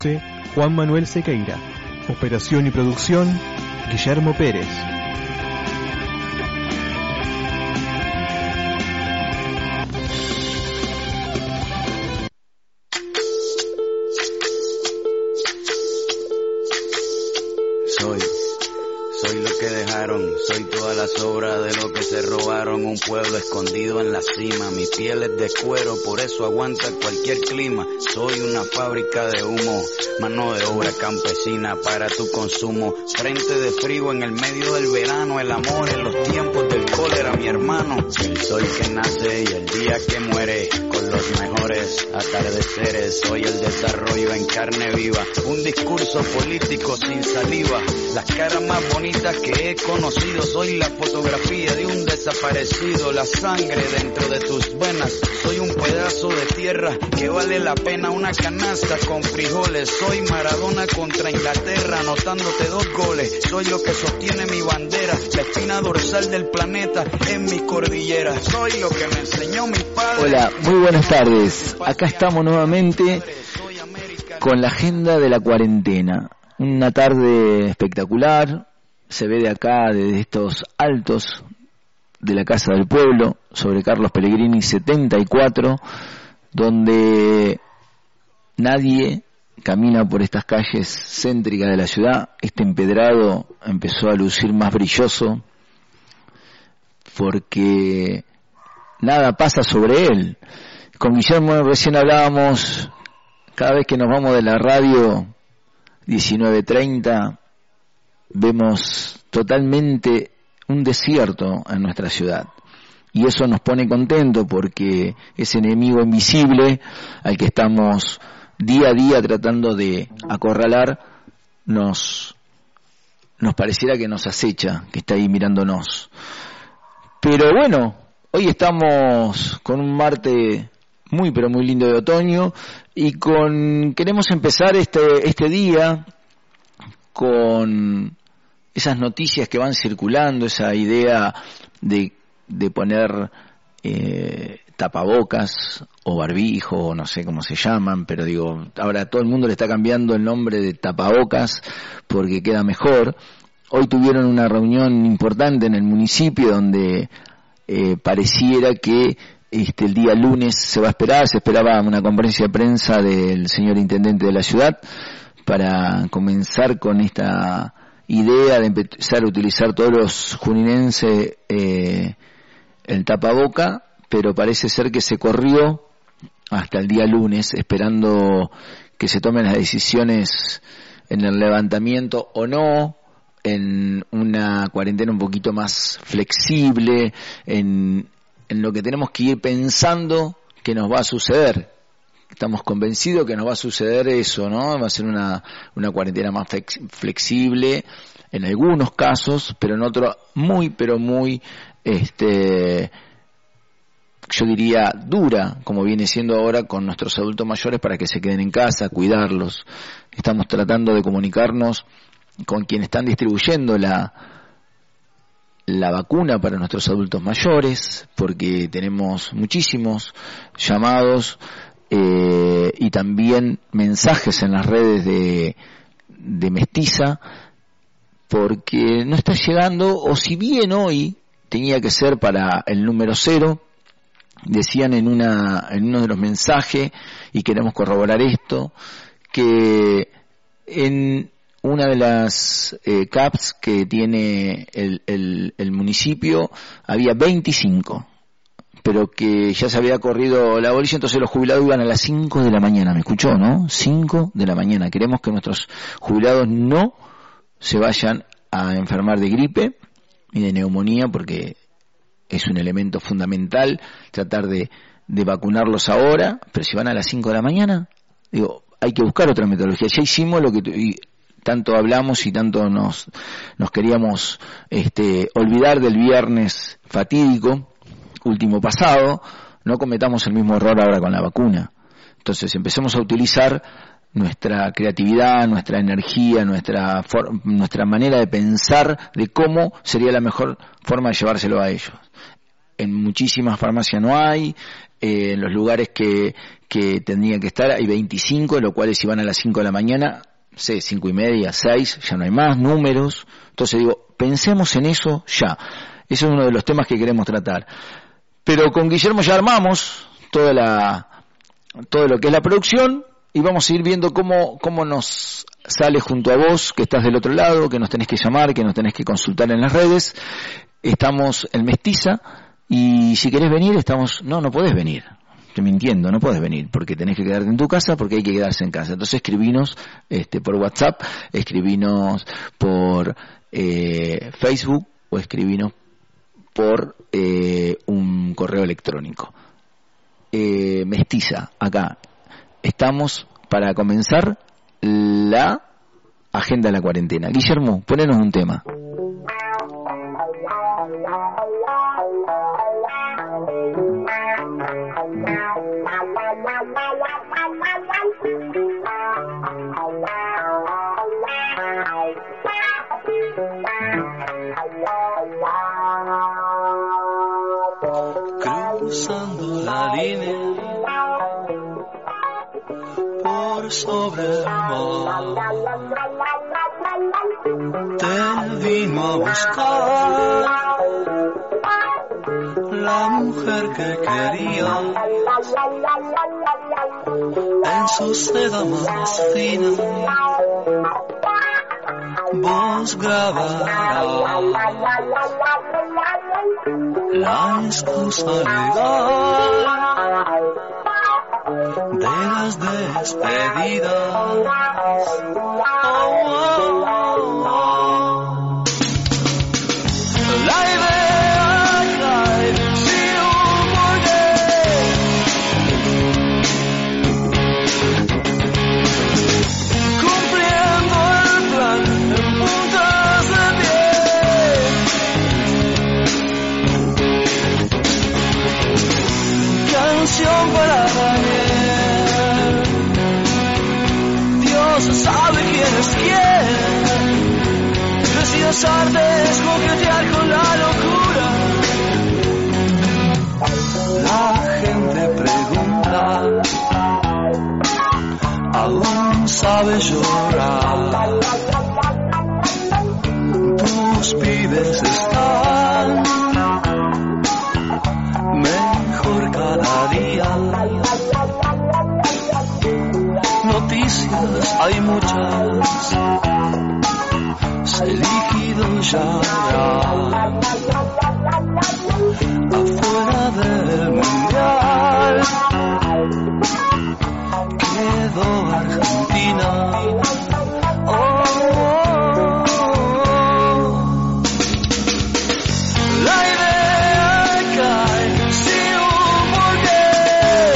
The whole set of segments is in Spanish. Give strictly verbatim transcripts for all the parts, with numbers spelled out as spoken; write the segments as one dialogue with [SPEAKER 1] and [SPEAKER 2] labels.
[SPEAKER 1] Juan Manuel Sequeira. Operación y producción, Guillermo Pérez.
[SPEAKER 2] Soy, soy lo que dejaron, soy toda la sobra de lo que se robaron, un pueblo escondido en la cima, mi piel es de cuero, por eso aguanta cualquier clima, soy una fábrica de humo, mano de obra campesina para tu consumo, frente de frío en el medio del verano, el amor en los tiempos del cólera, mi hermano, el sol que nace y el día que muere, con los mejores atardeceres, soy el desarrollo en carne viva, un discurso político sin saliva, las caras más bonitas que he conocido, soy la fotografía de un desaparecido, la sangre dentro de tus venas, soy un pedazo de tierra que vale la pena una canasta con frijoles, soy Maradona contra Inglaterra, anotándote dos goles, soy lo que sostiene mi bandera, la espina dorsal del planeta en mi cordillera, soy lo que me enseñó mi padre.
[SPEAKER 3] Hola, muy buenas tardes, acá estamos nuevamente con la agenda de la cuarentena, una tarde espectacular, se ve de acá, desde estos altos de la Casa del Pueblo, sobre Carlos Pellegrini setenta y cuatro, donde nadie camina por estas calles céntricas de la ciudad. Este empedrado empezó a lucir más brilloso porque nada pasa sobre él. Con Guillermo recién hablábamos, cada vez que nos vamos de la radio diecinueve treinta, vemos totalmente un desierto en nuestra ciudad. Y eso nos pone contento porque ese enemigo invisible al que estamos día a día tratando de acorralar nos, nos pareciera que nos acecha, que está ahí mirándonos. Pero bueno, hoy estamos con un martes muy pero muy lindo de otoño y con queremos empezar este, este día con esas noticias que van circulando, esa idea de, de poner eh, tapabocas o barbijo, o no sé cómo se llaman, pero digo, ahora todo el mundo le está cambiando el nombre de tapabocas porque queda mejor. Hoy tuvieron una reunión importante en el municipio donde eh, pareciera que este el día lunes se va a esperar, se esperaba una conferencia de prensa del señor intendente de la ciudad para comenzar con esta idea de empezar a utilizar todos los juninenses eh, el tapaboca, pero parece ser que se corrió hasta el día lunes, esperando que se tomen las decisiones en el levantamiento o no, en una cuarentena un poquito más flexible, en, en lo que tenemos que ir pensando que nos va a suceder. Estamos convencidos que nos va a suceder eso, ¿no? Va a ser una, una cuarentena más flex, flexible en algunos casos, pero en otros muy, pero muy, este, yo diría dura, como viene siendo ahora con nuestros adultos mayores para que se queden en casa, cuidarlos. Estamos tratando de comunicarnos con quienes están distribuyendo la, la vacuna para nuestros adultos mayores, porque tenemos muchísimos llamados Eh, y también mensajes en las redes de, de Mestiza, porque no está llegando, o si bien hoy tenía que ser para el número cero, decían en una en uno de los mensajes, y queremos corroborar esto, que en una de las eh, C A Ps que tiene el, el, el municipio había veinticinco, pero que ya se había corrido la bolilla, entonces los jubilados iban a las cinco de la mañana, ¿me escuchó, no? cinco de la mañana. Queremos que nuestros jubilados no se vayan a enfermar de gripe y de neumonía, porque es un elemento fundamental tratar de, de vacunarlos ahora, pero si van a las cinco de la mañana, digo, hay que buscar otra metodología. Ya hicimos lo que y tanto hablamos y tanto nos, nos queríamos este, olvidar del viernes fatídico, último pasado, no cometamos el mismo error ahora con la vacuna. Entonces empecemos a utilizar nuestra creatividad, nuestra energía, nuestra for- nuestra manera de pensar de cómo sería la mejor forma de llevárselo a ellos. en muchísimas farmacias no hay, eh, en los lugares que, que tendrían que estar hay veinticinco, de los cuales si van a las cinco de la mañana, sé, cinco y media, seis, ya no hay más números. Entonces digo, pensemos en eso ya. Ese es uno de los temas que queremos tratar. Pero con Guillermo ya armamos toda la, todo lo que es la producción y vamos a ir viendo cómo, cómo nos sale junto a vos, que estás del otro lado, que nos tenés que llamar, que nos tenés que consultar en las redes. Estamos en Mestiza y si querés venir, estamos... No, no podés venir. Estoy mintiendo, no podés venir porque tenés que quedarte en tu casa porque hay que quedarse en casa. Entonces escribinos este, por WhatsApp, escribinos por eh, Facebook o escribinos por eh, un correo electrónico. Eh, Mestiza, acá estamos para comenzar la agenda de la cuarentena. Guillermo, ponenos un tema.
[SPEAKER 4] Cruzando la línea por sobre el mar, te vino a buscar la mujer que quería en su seda más fina. Vos grabarás la excusa legal de las despedidas. Oh, oh, oh. La idea cae sin un porqué, cumpliendo el plan en puntas de pie. Canción para Daniel, Dios sabe quién es quién. Decidas artes, coquetear con la locura. La gente pregunta, aún sabes llorar. Tus pibes están mejor cada día. Noticias hay muchas, se líquido ya. Afuera del mundial quedó Argentina. Oh, oh, oh. La idea cae sin un porqué,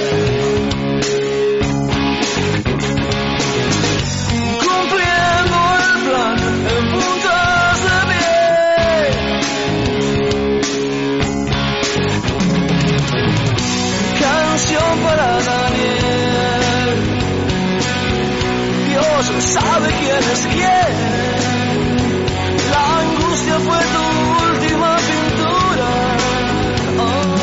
[SPEAKER 4] cumpliendo el plan en puntas de pie. Canción para Daniel, Dios sabe quién es quién. La angustia fue tu última pintura. Oh.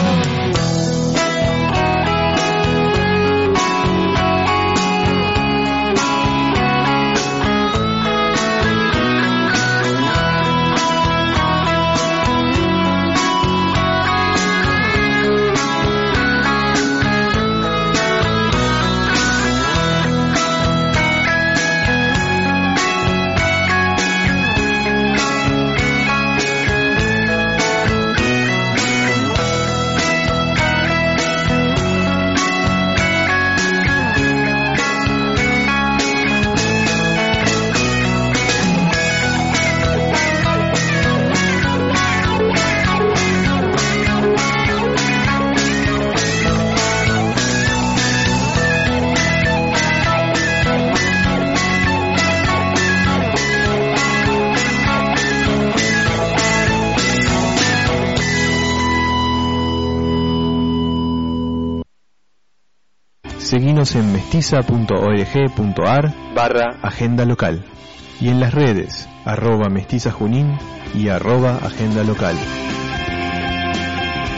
[SPEAKER 1] Seguinos en mestiza.org.ar barra agenda local y en las redes arroba mestizajunín y arroba agenda local.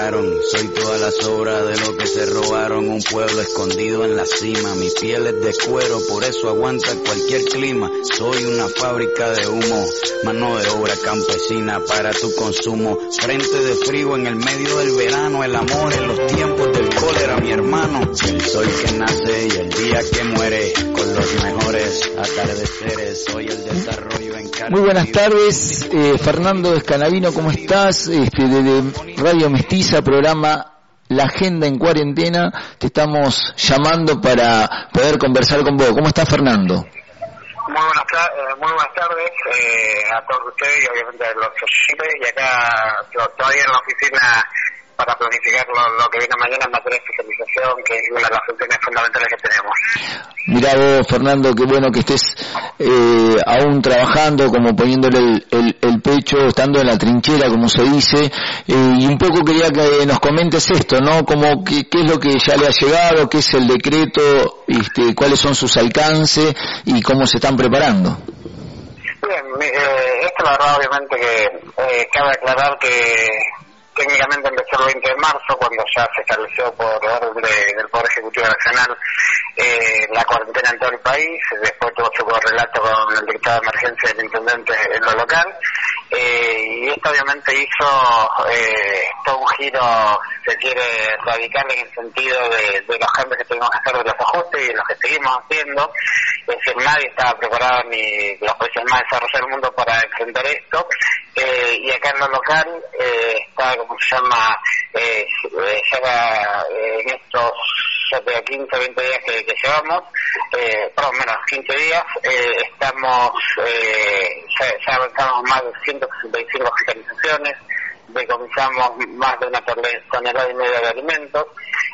[SPEAKER 2] dejaron. Soy toda la sobra de lo que se robaron. Un pueblo escondido en la cima. Mi piel es de cuero, por eso aguanta cualquier clima. Soy una fábrica de humo, mano de obra campesina para tu consumo. Frente de frío en el medio del verano. El amor en los tiempos del cólera, mi hermano. El sol que nace y el día que muere, con los mejores atardeceres. Soy el desarrollo en carne.
[SPEAKER 3] Muy buenas tardes, eh, Fernando Escanavino, ¿cómo estás? Este, de Radio Mestiza, programa La Agenda en Cuarentena, te estamos llamando para poder conversar con vos. ¿Cómo estás, Fernando?
[SPEAKER 5] Muy buenas, eh, muy buenas tardes eh, a todos ustedes y obviamente a los oyentes, y acá todavía en la oficina para planificar lo, lo que viene mañana en materia de fiscalización, que es una de las funciones fundamentales que tenemos.
[SPEAKER 3] Mirá vos, Fernando, qué bueno que estés eh, aún trabajando, como poniéndole el, el, el pecho, estando en la trinchera, como se dice, eh, y un poco quería que nos comentes esto, ¿no? Como que, qué es lo que ya le ha llegado, qué es el decreto, este, cuáles son sus alcances y cómo se están preparando.
[SPEAKER 5] Bien, eh, esto la verdad obviamente que eh, cabe aclarar que técnicamente empezó el veinte de marzo, cuando ya se estableció por orden de, del Poder Ejecutivo Nacional eh, la cuarentena en todo el país. Después tuvo su correlato con el dictado de emergencia del intendente en lo local, eh, y esto obviamente hizo eh, todo un giro, se quiere, radical en el sentido de, de los cambios que tuvimos que hacer, de los ajustes y los que seguimos haciendo. Es decir, nadie estaba preparado, ni los países más desarrollados del mundo, para enfrentar esto, eh, y acá en lo local eh, está, como se llama, eh, ya eh, en estos ya quince, veinte días que, que llevamos, eh, por lo menos quince días, eh, estamos, eh, ya, ya avanzamos más de ciento sesenta y cinco fiscalizaciones, decomisamos más de una tonelada y media de alimentos,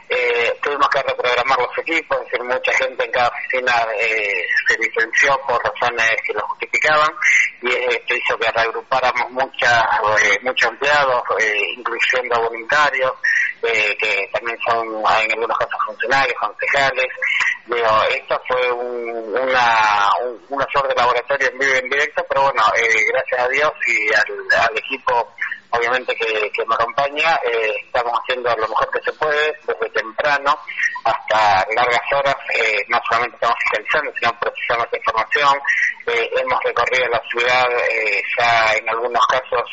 [SPEAKER 5] eh, tuvimos que reprogramar los equipos, es decir, mucha gente en cada oficina eh, se licenció por razones que lo justificaban, y esto hizo que reagrupáramos muchas, eh, muchos empleados, eh, incluyendo voluntarios, eh, que también son en algunos casos funcionarios, concejales. Digo, esto fue un, una, un, una suerte de laboratorio en vivo y en directo, pero bueno, eh, gracias a Dios y al, al equipo obviamente que, que me acompaña, eh, estamos haciendo lo mejor que se puede, desde temprano hasta largas horas, eh, no solamente estamos fiscalizando, sino procesando esta información. Eh, hemos recorrido la ciudad eh, ya en algunos casos,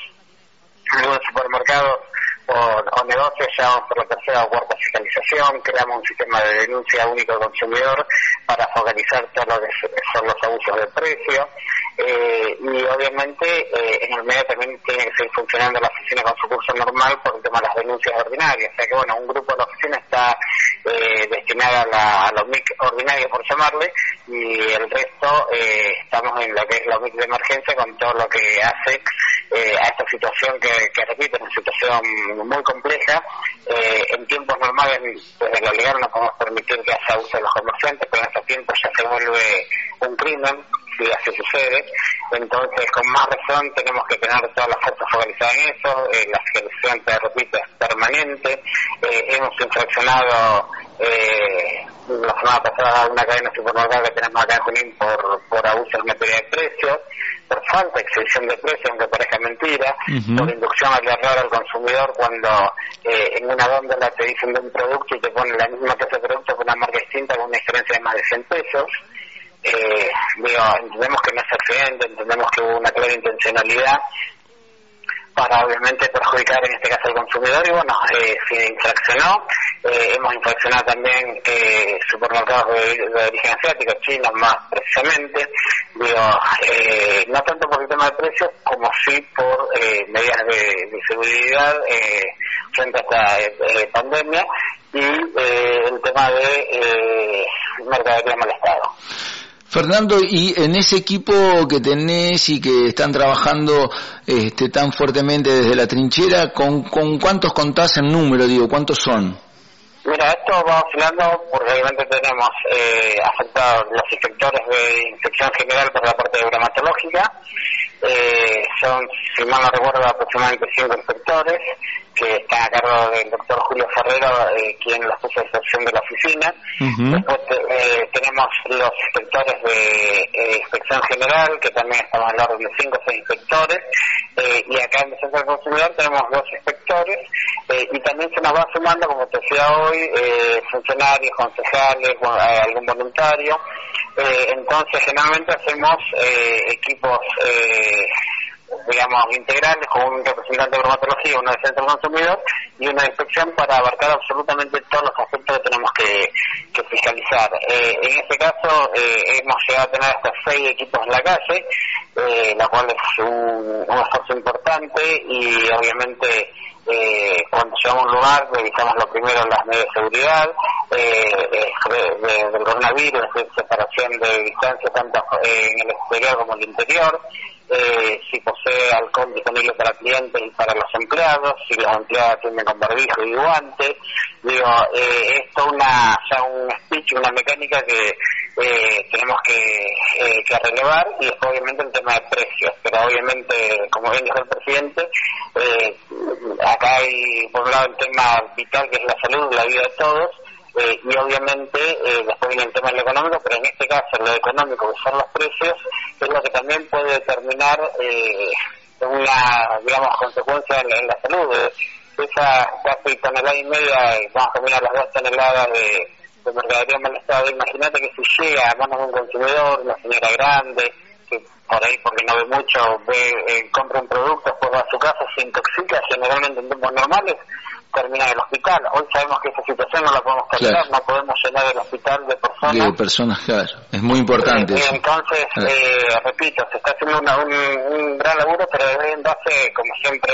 [SPEAKER 5] en algunos supermercados o, o negocios, ya vamos por la tercera o cuarta fiscalización. Creamos un sistema de denuncia único al consumidor para focalizar todo lo que son los abusos de precio. Eh, y obviamente eh, en el medio también tiene que seguir funcionando la oficina con su curso normal por el tema de las denuncias ordinarias. O sea que bueno, un grupo de la oficina está eh, destinado a, la, a la O M I C ordinaria, por llamarle, y el resto eh, estamos en lo que es la O M I C de emergencia, con todo lo que hace eh, a esta situación que, que repito, es una situación muy compleja. Eh, en tiempos normales, desde lo legal no podemos permitir que haya uso de los comerciantes, pero en estos tiempos ya se vuelve un crimen si así sucede. Entonces, con más razón, tenemos que tener todas las fuerzas focalizadas en eso. Eh, la fiscalización, te repito, es permanente. Eh, hemos infraccionado eh, la semana pasada una cadena de supermercados que tenemos acá en Junín por, por abuso en materia de precios, por falta de exhibición de precios, aunque parezca mentira, uh-huh. por inducción al error al consumidor, cuando eh, en una góndola te dicen de un producto y te ponen la misma clase de producto con una marca distinta, con una diferencia de más de cien pesos. Eh, digo, entendemos que no es accidente, entendemos que hubo una clara intencionalidad para obviamente perjudicar en este caso al consumidor, y bueno, eh, se infraccionó. Eh, hemos infraccionado también eh, supermercados de, de origen asiático, chinos más precisamente. Digo, eh, no tanto por el tema de precios, como sí por eh, medidas de, de seguridad eh, frente a esta eh, pandemia, y eh, el tema de eh, mercadería en mal estado.
[SPEAKER 3] Fernando, y en ese equipo que tenés y que están trabajando este, tan fuertemente desde la trinchera, ¿con, con cuántos contás en número, digo, cuántos son?
[SPEAKER 5] Mira, esto va oscilando porque obviamente tenemos eh, afectados los inspectores de inspección general por la parte bromatológica, eh, son, si mal no recuerdo, aproximadamente cinco inspectores. que está a cargo del doctor Julio Ferrero, eh, quien los puso a disposición de la oficina. Uh-huh. Después eh, tenemos los inspectores de eh, Inspección General, que también estamos al orden de cinco o seis inspectores, eh, y acá en Defensa del Consumidor tenemos dos inspectores, eh, y también se nos va sumando, como te decía hoy, eh, funcionarios, concejales, algún voluntario. Eh, entonces, generalmente hacemos eh, equipos eh, digamos, integrales, con un representante de bromatología, uno de centro consumidor y una de inspección para abarcar absolutamente todos los aspectos que tenemos que, que fiscalizar. Eh, en este caso, eh, hemos llegado a tener hasta seis equipos en la calle, eh, la cual es un, un esfuerzo importante y obviamente eh, cuando llegamos a un lugar revisamos lo primero las medidas de seguridad, eh, de, de, del coronavirus, de separación de distancia tanto eh, en el exterior como en el interior. Eh, si posee alcohol disponible para clientes y para los empleados, si los empleados atienden con barbijo y guantes. Digo, eh, esto es una, ya un speech, una mecánica que eh, tenemos que, eh, que relevar, y después obviamente el tema de precios, pero obviamente, como bien dijo el presidente, eh, acá hay por un lado el tema vital que es la salud, la vida de todos. Eh, y obviamente eh, después viene el tema de lo económico, pero en este caso lo económico, que son los precios, es lo que también puede determinar eh, una, digamos, consecuencia en la, en la salud. Eh, esa casi tonelada y media, vamos a combinar las dos toneladas de, de mercadería en mal estado. Imagínate que si llega a manos de un consumidor, una señora grande, que por ahí, porque no ve mucho, ve, eh, compra un producto, después va a su casa, se intoxica, generalmente en tiempos normales termina en el hospital. Hoy sabemos que esa situación no la podemos tolerar, claro. No podemos llenar el hospital de personas.
[SPEAKER 3] De personas, claro. Es muy importante
[SPEAKER 5] eh,
[SPEAKER 3] eso.
[SPEAKER 5] Entonces, claro. eh, repito, se está haciendo una, un, un gran laburo, pero en base, como siempre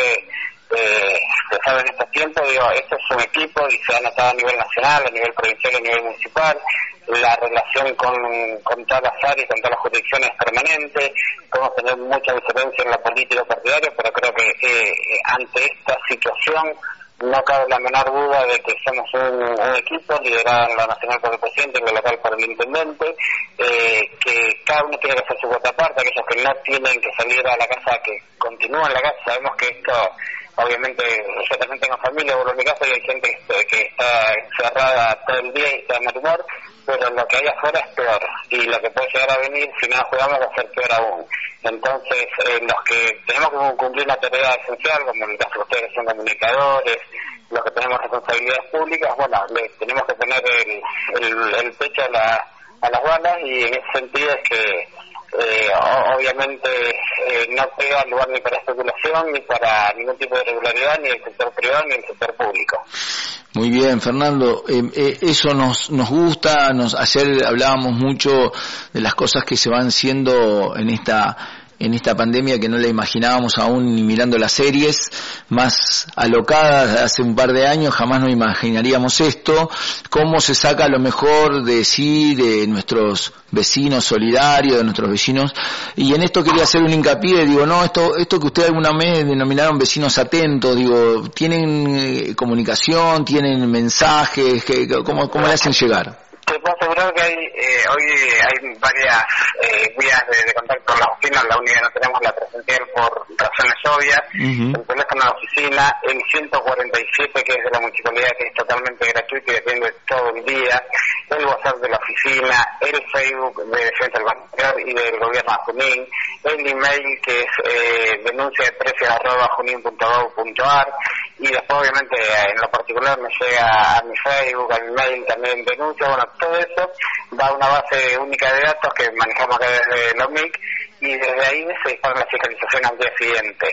[SPEAKER 5] eh, se sabe en estos tiempos, digo, esto es un equipo y se ha notado a nivel nacional, a nivel provincial y a nivel municipal. La relación con, con todas las áreas, con todas las jurisdicciones es permanente. Podemos tener mucha diferencia en la política partidaria, pero creo que eh, ante esta situación no cabe la menor duda de que somos un, un equipo liderado en lo nacional por el presidente, en lo local por el intendente, eh, que cada uno tiene que hacer su cuota aparte. Aquellos que no tienen que salir a la casa, que continúan en la casa. Sabemos que esto, obviamente, yo también tengo familia, vuelvo a mi casa y hay gente que, que está encerrada todo el día y está de mal humor, pero lo que hay afuera es peor, y lo que puede llegar a venir si no jugamos va a ser peor aún. Entonces, eh, los que tenemos que cumplir una tarea esencial, como en el caso de ustedes que son comunicadores, los que tenemos responsabilidades públicas, bueno, le tenemos que poner el, el, el pecho a, la, a las balas, y en ese sentido es que eh, obviamente eh, no pega lugar ni para especulación, ni para ningún tipo de irregularidad, ni del sector privado ni del sector público.
[SPEAKER 3] Muy bien, Fernando, eh, eh, eso nos nos gusta. Nos ayer hablábamos mucho de las cosas que se van haciendo en esta en esta pandemia, que no la imaginábamos aún ni mirando las series más alocadas de hace un par de años. Jamás nos imaginaríamos esto, cómo se saca lo mejor de sí, de nuestros vecinos solidarios, de nuestros vecinos. Y en esto quería hacer un hincapié, digo, no, esto esto que ustedes alguna vez denominaron vecinos atentos, digo, ¿tienen eh, comunicación, tienen mensajes? Que, ¿cómo, cómo le hacen llegar?
[SPEAKER 5] Te puedo asegurar que hay, eh, hoy hay varias eh, vías de, de contacto con la oficina. La única que no tenemos la presencial por razones obvias. Uh-huh. El teléfono de la oficina, el ciento cuarenta y siete, que es de la municipalidad, que es totalmente gratuito y depende todo el día, el WhatsApp de la oficina, el Facebook de Defensa del Consumidor y del Gobierno de Junín, el email que es eh, denuncia de precios arroba junín punto gov punto ar, y después obviamente en lo particular me llega a mi Facebook, a mi mail también denuncia. Bueno, todo eso va a una base única de datos que manejamos acá desde la O M I C, y desde ahí se dispara la fiscalización al día siguiente.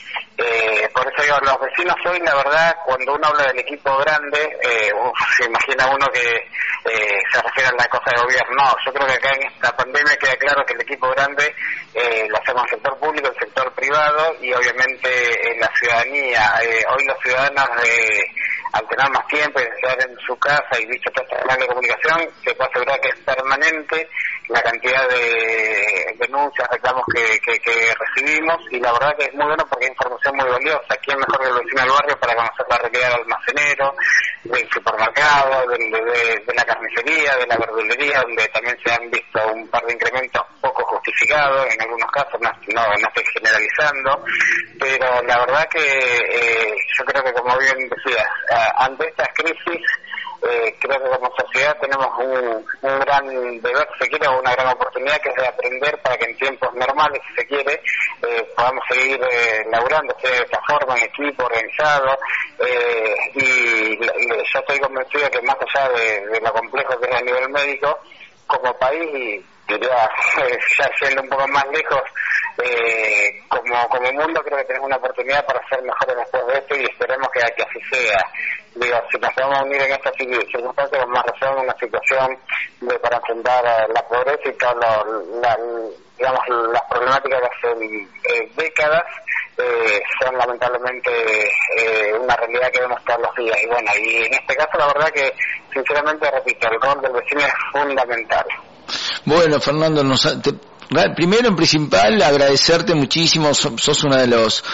[SPEAKER 5] Eh, por eso digo, los vecinos hoy, la verdad, cuando uno habla del equipo grande, eh, uf, se imagina uno que eh, se refiere a la cosa de gobierno. No, yo creo que acá en esta pandemia queda claro que el equipo grande eh, lo hacemos en el sector público, el sector privado y obviamente en la ciudadanía. Eh, hoy los ciudadanos, eh, al tener más tiempo y estar en su casa y visto toda esta canal de comunicación, se puede asegurar que es permanente la cantidad de denuncias, reclamos que, que, que recibimos, y la verdad que es muy bueno porque es información muy valiosa. ¿Quién mejor que el vecino del barrio para conocer la realidad del almacenero, del supermercado, del, de, de la carnicería, de la verdulería, donde también se han visto un par de incrementos poco poco justificado en algunos casos, no, no, no estoy generalizando, pero la verdad que eh, yo creo que, como bien decías, ante estas crisis, Eh, creo que como sociedad tenemos un, un gran deber, si se quiere, o una gran oportunidad, que es de aprender para que en tiempos normales, si se quiere, eh, podamos seguir eh, laburando de esta forma, en equipo, organizado, eh, y, y yo estoy convencido que más allá de, de lo complejo que es a nivel médico, como país, y diría, ya yendo un poco más lejos, eh, como como mundo, creo que tenemos una oportunidad para ser mejores después de esto, y esperemos que, que así sea. Digo, si nos vamos a unir en esta circunstancia, con más razón, una situación de para enfrentar la pobreza y todas la, digamos, las problemáticas de hace eh, décadas, eh, son lamentablemente eh, una realidad que vemos todos los días. Y bueno, y en este caso la verdad que, sinceramente, repito, el rol del vecino es fundamental.
[SPEAKER 3] Bueno, Fernando, nos, te, primero en principal agradecerte muchísimo, sos, sos uno de los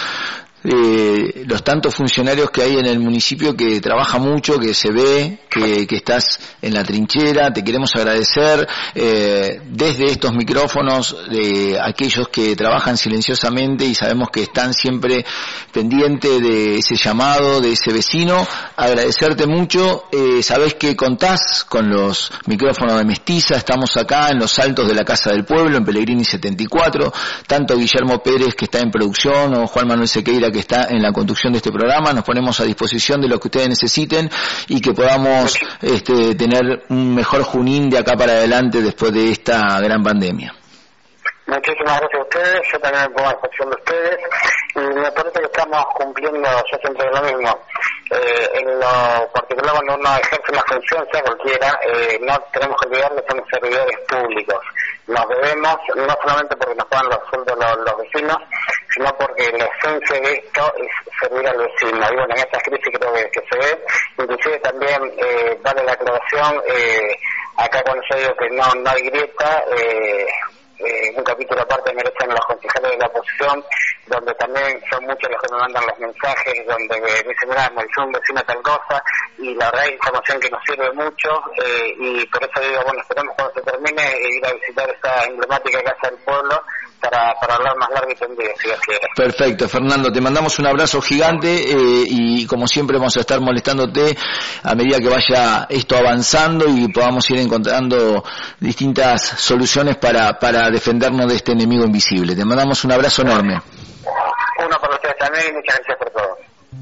[SPEAKER 3] eh, los tantos funcionarios que hay en el municipio que trabaja mucho, que se ve, que, que estás en la trinchera. Te queremos agradecer eh, desde estos micrófonos de aquellos que trabajan silenciosamente y sabemos que están siempre pendientes de ese llamado, de ese vecino. Agradecerte mucho. Eh, sabés que contás con los micrófonos de Mestiza. Estamos acá en los altos de la Casa del Pueblo, en Pellegrini setenta y cuatro. Tanto Guillermo Pérez, que está en producción, o Juan Manuel Sequeira, que está en la conducción de este programa. Nos ponemos a disposición de lo que ustedes necesiten y que podamos este, tener un mejor Junín de acá para adelante después de esta gran pandemia.
[SPEAKER 5] Muchísimas gracias a ustedes, yo también me pongo a disposición de ustedes, y me parece que estamos cumpliendo, yo siempre digo lo mismo, eh, en lo particular cuando uno ejerce una función, sea cualquiera, eh, no tenemos que olvidar que somos servidores públicos. Nos debemos, no solamente porque nos pagan los sueldos los, los vecinos, sino porque la esencia de esto es servir al vecino. Y bueno, en esta crisis creo que, que se ve, inclusive también eh, vale la aclaración, eh, acá cuando yo digo que no, no hay grieta, eh, Eh, un capítulo aparte merecen los concejales de la oposición, donde también son muchos los que me mandan los mensajes, donde me dicen, mira, me hizo un vecino tal cosa, y la verdad es información que nos sirve mucho, eh, y por eso digo, bueno, esperemos cuando se termine ir a visitar esta emblemática Casa del Pueblo para, para hablar más largo y tendido, si Dios quiere.
[SPEAKER 3] Perfecto, Fernando, te mandamos un abrazo gigante, eh, y como siempre vamos a estar molestándote a medida que vaya esto avanzando y podamos ir encontrando distintas soluciones para, para defendernos de este enemigo invisible. Te mandamos un abrazo enorme.
[SPEAKER 5] Uno para ustedes también, y muchas gracias por todo.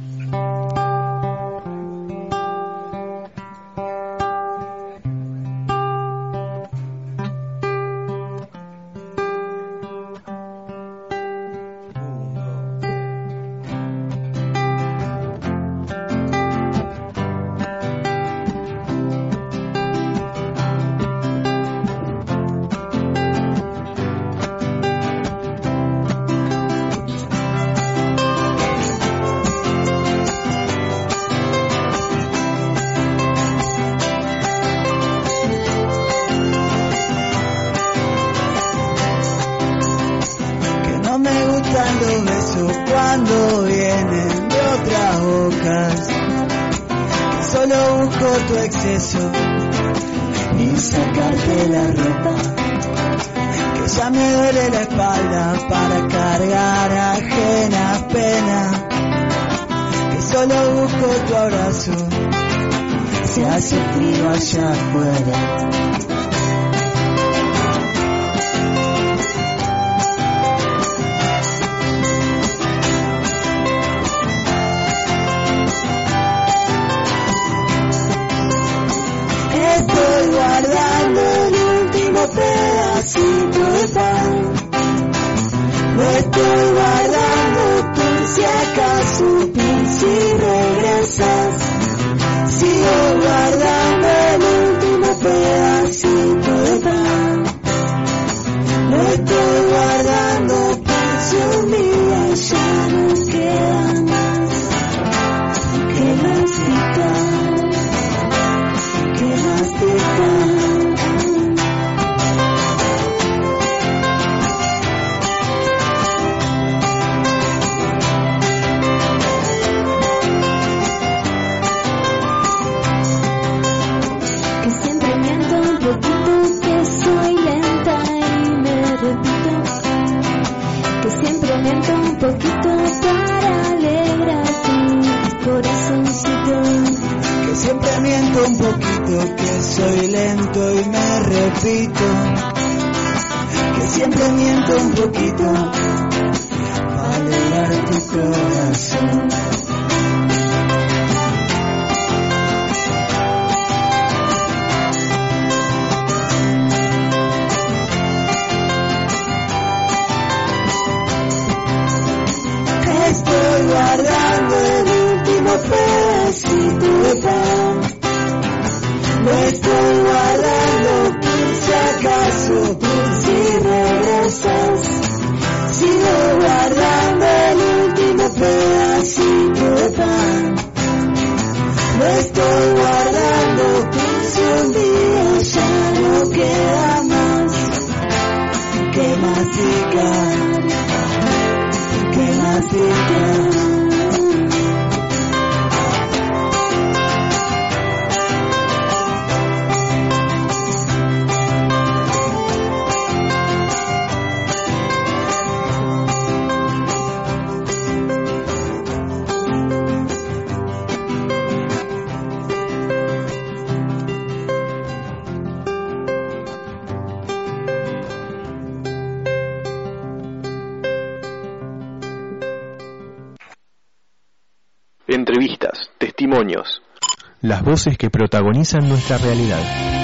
[SPEAKER 6] Cuando vienen de otras bocas, solo busco tu exceso y sacarte la ropa, que ya me duele la espalda para cargar ajenas penas, que solo busco tu abrazo, se hace frío allá afuera. Estoy guardando el último pedacito de pan. Lo estoy guardando por si acaso, por si regresas. Sigo guardando el último pedacito. un poquito, que soy lento y me repito, que siempre miento un poquito para alegrar tu corazón. Estoy guardando el último pedacito de pan. Lo estoy guardando por si acaso, por si regresas. Sigo guardando el último pedacito de pan. Lo estoy guardando por si un día ya no queda más que masticar, que masticar.
[SPEAKER 1] Entrevistas, testimonios. Las voces que protagonizan nuestra realidad.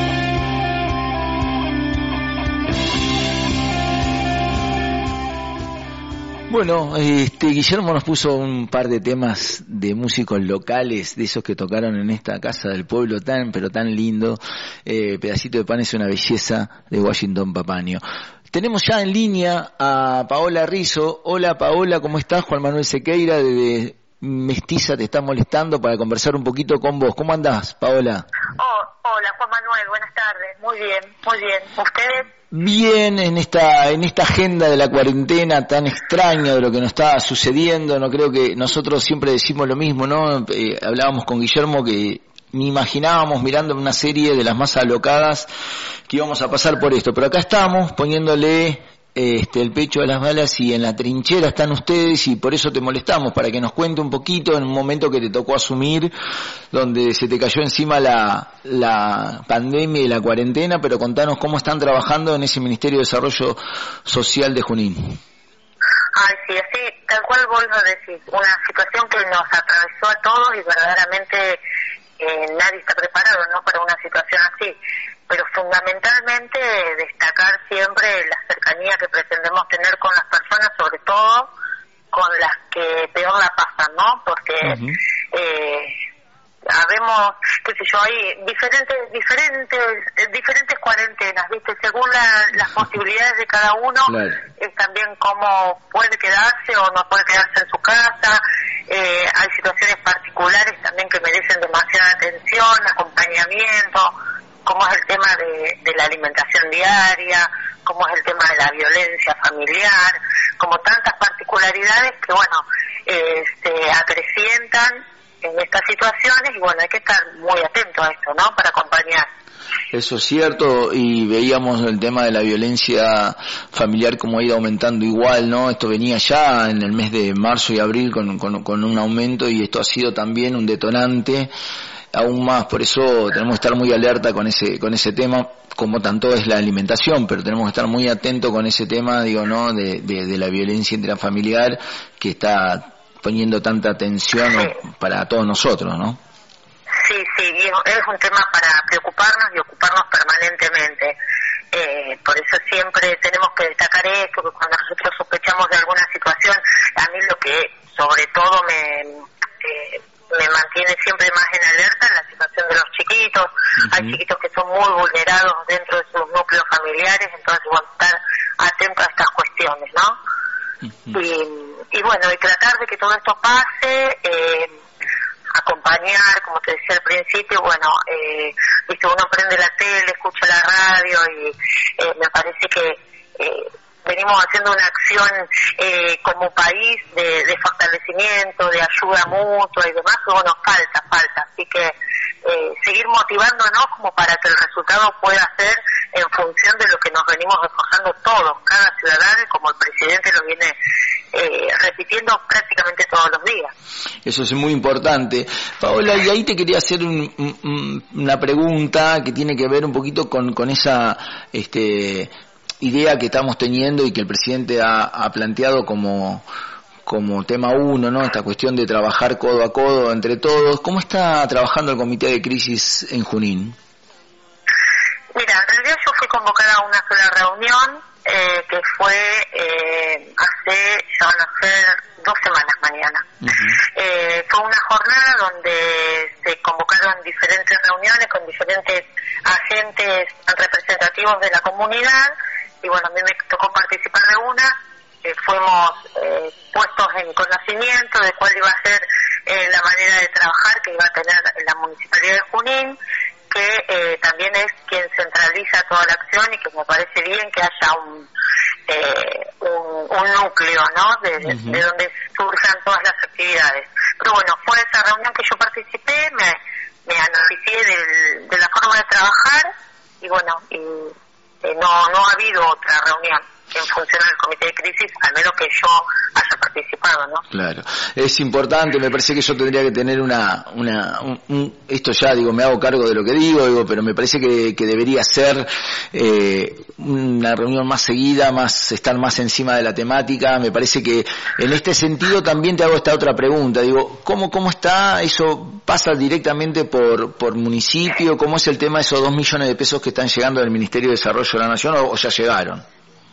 [SPEAKER 3] Bueno, este Guillermo nos puso un par de temas de músicos locales, de esos que tocaron en esta casa del pueblo tan, pero tan lindo. Eh, Pedacito de Pan es una belleza, de Washington Papaño. Tenemos ya en línea a Paola Rizzo. Hola Paola, ¿cómo estás? Juan Manuel Sequeira de Mestiza te está molestando para conversar un poquito con vos. ¿Cómo andás, Paola?
[SPEAKER 7] Oh, hola, Juan Manuel, buenas tardes. Muy bien, muy bien. ¿Ustedes?
[SPEAKER 3] Bien, en esta en esta agenda de la cuarentena tan extraña de lo que nos está sucediendo. No creo que nosotros siempre decimos lo mismo, ¿no? Eh, hablábamos con Guillermo que ni imaginábamos mirando una serie de las más alocadas que íbamos a pasar por esto. Pero acá estamos poniéndole Este, el pecho a las balas y en la trinchera están ustedes y por eso te molestamos, para que nos cuente un poquito en un momento que te tocó asumir, donde se te cayó encima la, la pandemia y la cuarentena, pero contanos cómo están trabajando en ese Ministerio de Desarrollo Social de Junín.
[SPEAKER 7] Ay, sí, así, tal cual vos lo decís, una situación que nos atravesó a todos y verdaderamente eh, nadie está preparado, ¿no?, para una situación así. Pero fundamentalmente destacar siempre la cercanía que pretendemos tener con las personas, sobre todo con las que peor la pasan, ¿no? Porque uh-huh. eh, habemos, qué sé yo, hay diferentes diferentes diferentes cuarentenas, ¿viste? Según la, las posibilidades de cada uno, claro. Es también cómo puede quedarse o no puede quedarse en su casa. Eh, hay situaciones particulares también que merecen demasiada atención, acompañamiento, como es el tema de, de la alimentación diaria, como es el tema de la violencia familiar, como tantas particularidades que, bueno, eh, se acrecientan en estas situaciones y, bueno, hay que estar muy atento a esto, ¿no?, para acompañar.
[SPEAKER 3] Eso es cierto, y veíamos el tema de la violencia familiar como ha ido aumentando igual, ¿no? Esto venía ya en el mes de marzo y abril con, con, con un aumento, y esto ha sido también un detonante aún más. Por eso tenemos que estar muy alerta con ese con ese tema, como tanto es la alimentación, pero tenemos que estar muy atentos con ese tema, digo, ¿no?, de, de, de la violencia intrafamiliar que está poniendo tanta atención sí. para todos nosotros, ¿no?
[SPEAKER 7] Sí, sí, y es, es un tema para preocuparnos y ocuparnos permanentemente. Eh, por eso siempre tenemos que destacar esto, que cuando nosotros sospechamos de alguna situación, a mí lo que sobre todo me... Eh, me mantiene siempre más en alerta en la situación de los chiquitos. Uh-huh. Hay chiquitos que son muy vulnerados dentro de sus núcleos familiares, entonces bueno, estar atento a estas cuestiones, ¿no? Uh-huh. Y, y bueno, y tratar de que todo esto pase, eh, acompañar, como te decía al principio, bueno, eh, viste, uno prende la tele, escucha la radio y eh, me parece que eh, venimos haciendo una acción eh, como país de, de fortalecimiento, de ayuda mutua y demás, pero bueno, falta, falta. Así que eh, seguir motivándonos como para que el resultado pueda ser en función de lo que nos venimos esforzando todos, cada ciudadano, y como el presidente lo viene eh, repitiendo prácticamente todos los días.
[SPEAKER 3] Eso es muy importante. Paola, y ahí te quería hacer un, un, una pregunta que tiene que ver un poquito con, con esa este, idea que estamos teniendo y que el presidente ha, ha planteado como, como tema uno, ¿no? Esta cuestión de trabajar codo a codo entre todos. ¿Cómo está trabajando el Comité de Crisis en Junín?
[SPEAKER 7] Mira, en realidad yo fui convocada a una sola reunión eh, que fue eh, hace, ya van a ser dos semanas mañana. Uh-huh. Eh, fue una jornada donde se convocaron diferentes reuniones con diferentes agentes representativos de la comunidad y bueno, a mí me tocó participar de una. Eh, fuimos eh, puestos en conocimiento de cuál iba a ser eh, la manera de trabajar que iba a tener la Municipalidad de Junín, que eh, también es quien centraliza toda la acción y que me parece bien que haya un eh, un, un núcleo, ¿no? De, uh-huh. de donde surjan todas las actividades. Pero bueno, fue esa reunión que yo participé, me, me analicé del, de la forma de trabajar y bueno, y, eh, no, no ha habido otra reunión en función del Comité de Crisis, al menos que yo haya participado, ¿no?
[SPEAKER 3] Claro, es importante, me parece que yo tendría que tener una, una un, un, esto ya digo, me hago cargo de lo que digo, digo pero me parece que, que debería ser eh, una reunión más seguida, más estar más encima de la temática. Me parece que en este sentido también te hago esta otra pregunta, digo, ¿cómo, cómo está? ¿Eso pasa directamente por, por municipio? ¿Cómo es el tema de esos dos millones de pesos que están llegando del Ministerio de Desarrollo de la Nación o, o ya llegaron?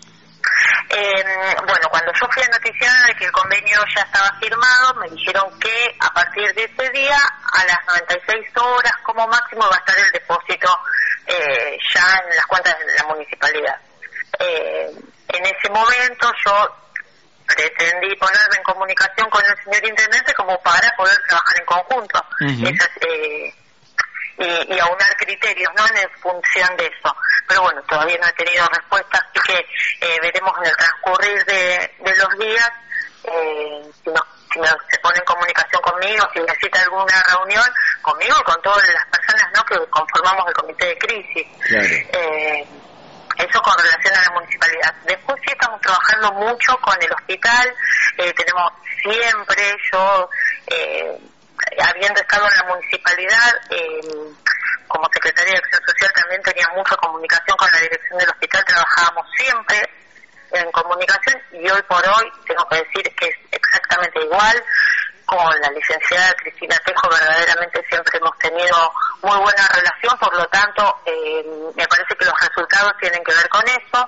[SPEAKER 7] Eh, bueno, cuando yo fui noticiada de que el convenio ya estaba firmado, me dijeron que a partir de ese día, a las noventa y seis horas como máximo, va a estar el depósito eh, ya en las cuentas de la municipalidad. Eh, en ese momento yo pretendí ponerme en comunicación con el señor intendente como para poder trabajar en conjunto. Uh-huh. Esas, eh, Y, y aunar criterios, ¿no? En función de eso. Pero bueno, todavía no he tenido respuesta, así que eh, veremos en el transcurrir de, de los días eh, si, no, si me, se pone en comunicación conmigo, si necesita alguna reunión conmigo y con todas las personas, ¿no? Que conformamos el Comité de Crisis. Claro. Eh, eso con relación a la municipalidad. Después sí estamos trabajando mucho con el hospital, eh, tenemos siempre, yo... Eh, habiendo estado en la municipalidad, eh, como secretaria de Acción Social también tenía mucha comunicación con la dirección del hospital, trabajábamos siempre en comunicación y hoy por hoy tengo que decir que es exactamente igual. Con la licenciada Cristina Tejo verdaderamente siempre hemos tenido muy buena relación, por lo tanto eh, me parece que los resultados tienen que ver con eso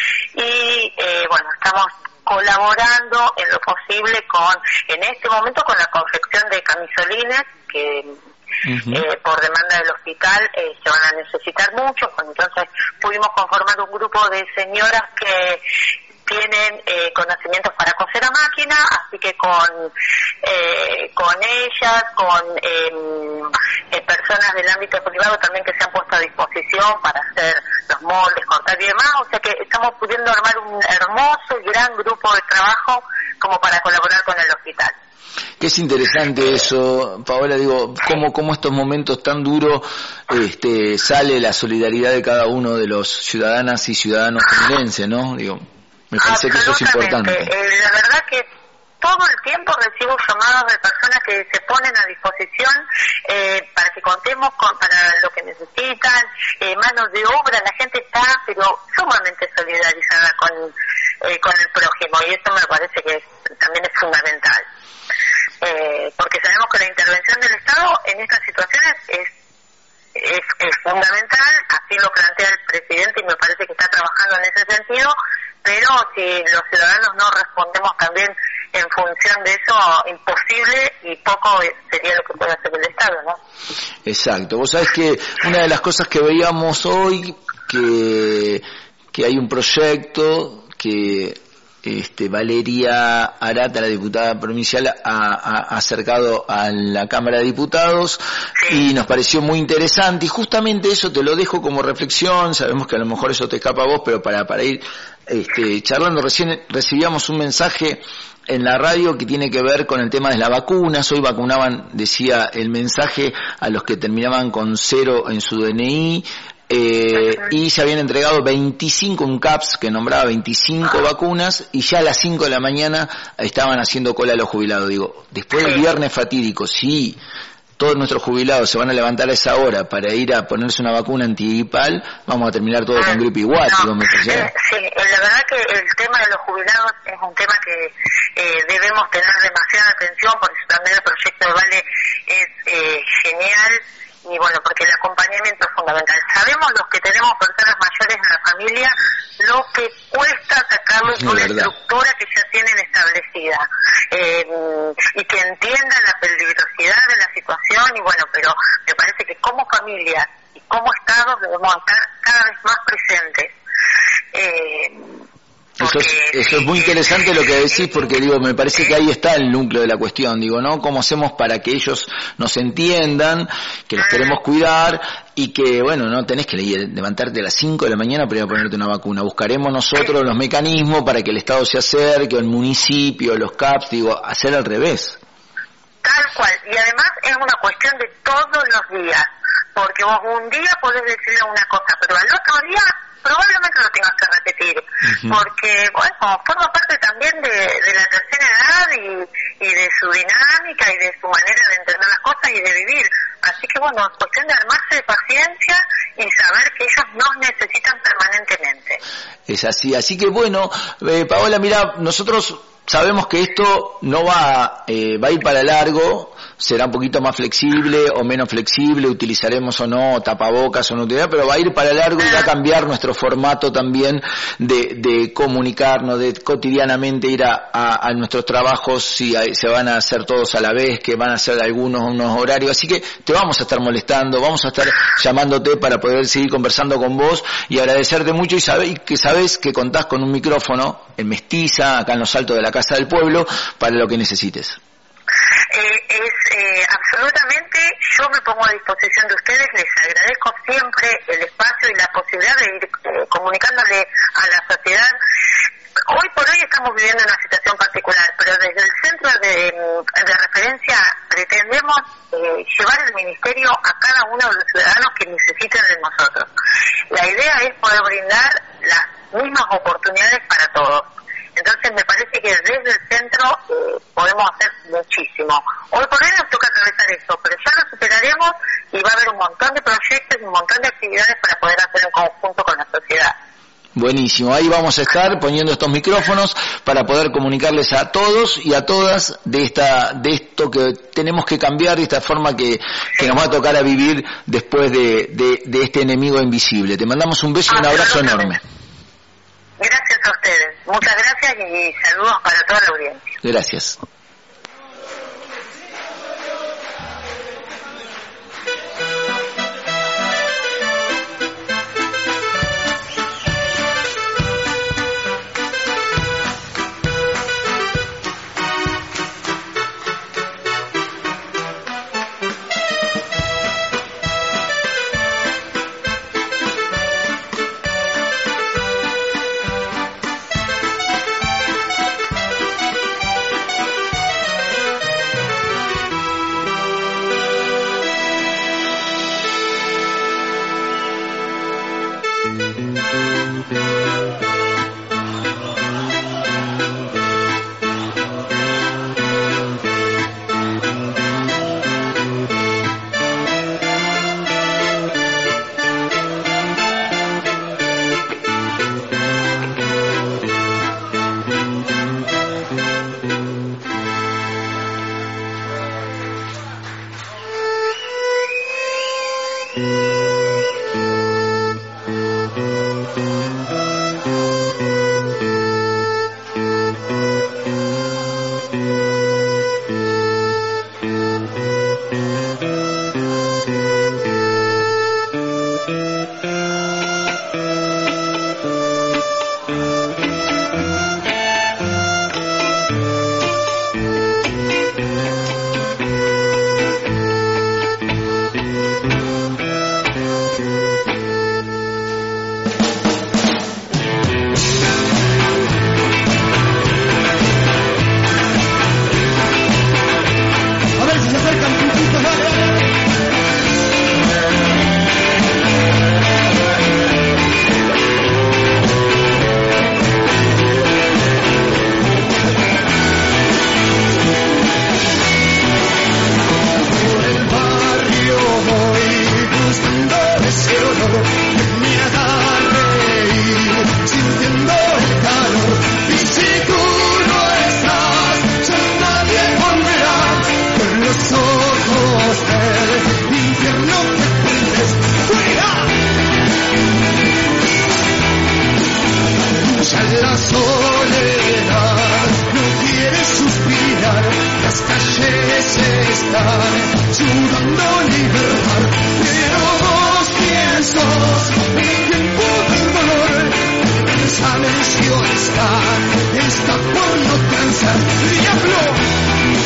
[SPEAKER 7] y eh, bueno, estamos colaborando en lo posible con, en este momento, con la confección de camisolines que uh-huh. eh, por demanda del hospital eh, se van a necesitar mucho, pues entonces pudimos conformar un grupo de señoras que tienen eh, conocimientos para coser a máquina, así que con eh, con ellas, con eh, eh, personas del ámbito privado también que se han puesto a disposición para hacer los moldes, cortar y demás, o sea que estamos pudiendo armar un hermoso y gran grupo de trabajo como para colaborar con el hospital.
[SPEAKER 3] Que es interesante eso, Paola, digo, cómo, cómo estos momentos tan duros este, sale la solidaridad de cada uno de los ciudadanas y ciudadanos juninenses, ¿no? Digo, me parece que eso es importante.
[SPEAKER 7] Eh, la verdad que todo el tiempo recibo llamados de personas que se ponen a disposición eh, para que contemos con, para lo que necesitan, eh, manos de obra, la gente está pero sumamente solidarizada con, eh, con el prójimo y eso me parece que es, también es fundamental. Eh, porque sabemos que la intervención del Estado en estas situaciones es, es, es fundamental, así lo plantea el presidente y me parece que está trabajando en ese sentido, pero si los ciudadanos no respondemos también en función de eso, imposible y poco sería lo que puede hacer el Estado, ¿no?
[SPEAKER 3] Exacto. Vos sabés que una de las cosas que veíamos hoy, que, que hay un proyecto que este, Valeria Arata, la diputada provincial, ha, ha acercado a la Cámara de Diputados sí. Y nos pareció muy interesante y justamente eso te lo dejo como reflexión, sabemos que a lo mejor eso te escapa a vos, pero para, para ir este, charlando, recién recibíamos un mensaje en la radio que tiene que ver con el tema de las vacunas. Hoy vacunaban, decía el mensaje, a los que terminaban con cero en su D N I, eh, y se habían entregado veinticinco, un C A P S que nombraba veinticinco vacunas, y ya a las cinco de la mañana estaban haciendo cola a los jubilados. Digo, después del viernes fatídico, sí, todos nuestros jubilados se van a levantar a esa hora para ir a ponerse una vacuna antigripal, vamos a terminar todo con gripe igual.
[SPEAKER 7] No,
[SPEAKER 3] digo, ¿me
[SPEAKER 7] eh, sí, la verdad que el tema de los jubilados es un tema que eh, debemos tener demasiada atención, por eso también el proyecto de Vale es eh, genial, y bueno, porque el acompañamiento es fundamental. Sabemos los que tenemos personas mayores en la familia lo que cuesta sacarlos de una estructura que ya tienen establecida, eh, y que entiendan la peligrosidad de la situación, y bueno, pero me parece que como familia y como Estado debemos estar cada vez más presentes. Eh,
[SPEAKER 3] Eso es, eso es muy interesante lo que decís, porque digo, me parece que ahí está el núcleo de la cuestión, digo, ¿no? ¿Cómo hacemos para que ellos nos entiendan, que los queremos cuidar, y que, bueno, no tenés que levantarte a las cinco de la mañana para ir a ponerte una vacuna? Buscaremos nosotros los mecanismos para que el Estado se acerque, o el municipio, los C A P S, digo, hacer al revés.
[SPEAKER 7] Tal cual, y además es una cuestión de todos los días, porque vos un día podés decirle una cosa, pero al otro día probablemente lo tengas que repetir, uh-huh. porque, bueno, forma parte también de, de la tercera edad y, y de su dinámica y de su manera de entender las cosas y de vivir. Así que, bueno, es cuestión de armarse de paciencia y saber que ellos nos necesitan permanentemente.
[SPEAKER 3] Es así, así que, bueno, eh, Paola, mira, nosotros sabemos que esto no va, eh, va a ir para largo, será un poquito más flexible o menos flexible, utilizaremos o no tapabocas o no utilizar, pero va a ir para largo y va a cambiar nuestro formato también de, de comunicarnos, de cotidianamente ir a, a, a nuestros trabajos, si hay, se van a hacer todos a la vez, que van a hacer algunos unos horarios, así que te vamos a estar molestando, vamos a estar llamándote para poder seguir conversando con vos y agradecerte mucho, y, sabe, y que sabes que contás con un micrófono en Mestiza, acá en los altos de la Casa del Pueblo, para lo que necesites.
[SPEAKER 7] Eh, es eh, absolutamente, yo me pongo a disposición de ustedes, les agradezco siempre el espacio y la posibilidad de ir eh, comunicándole a la sociedad. Hoy por hoy estamos viviendo una situación particular, pero desde el centro de, de referencia pretendemos eh, llevar el ministerio a cada uno de los ciudadanos que necesiten de nosotros. La idea es poder brindar las mismas oportunidades para todos. Entonces me parece que desde el centro eh, podemos hacer muchísimo. Hoy por hoy nos toca atravesar esto, pero ya lo superaremos y va a haber un montón de proyectos y un montón de actividades para poder hacer en conjunto con la sociedad.
[SPEAKER 3] Buenísimo, ahí vamos a estar poniendo estos micrófonos para poder comunicarles a todos y a todas de esta, de esto que tenemos que cambiar, de esta forma que, que nos va a tocar a vivir después de, de, de este enemigo invisible. Te mandamos un beso y un abrazo enorme.
[SPEAKER 7] Gracias a ustedes, muchas gracias y saludos para toda la audiencia.
[SPEAKER 3] Gracias.
[SPEAKER 8] calles están sudando libertad, pero vos quién sos, en tiempo del dolor, el silencio está, está por no cansar, diablo.